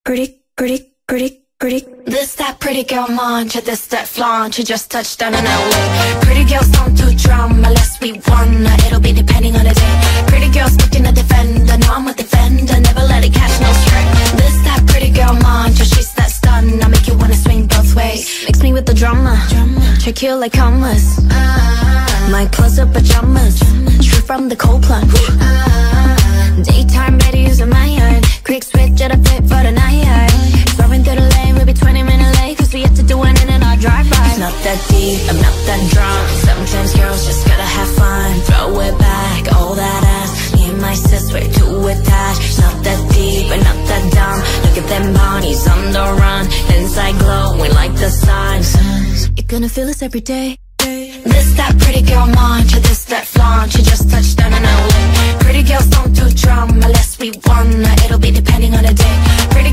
This that pretty girl mantra, this that flaunt. You just touched down in LA. Pretty girls don't do drama unless we wanna. It'll be depending on the day. Pretty girls looking to defend. No, I'm a defender, never let it catch no stray. This that pretty girl mantra, she's that stun. I make you wanna swing both ways. Mix me with the drama, trick you like commas. My clothes are pajamas, straight from the cold plunge. Daytime Betty's in my yard. Quick switch at a fit for the night. Throwing through the lane, we'll be 20 minutes late, cause we have to do it in our drive-by. It's not that deep, I'm not that drunk. Sometimes girls just gotta have fun. Throw it back, all that ass. Me and my sis, we're too attached. It's not that deep, but not that dumb. Look at them bodies on the run. Inside glowing like the sun. You're gonna feel this every day. This that pretty girl mantra, this that flaunt. You just touched down in LA. Pretty girls don't do drama unless we wanna. It'll be depending on the day.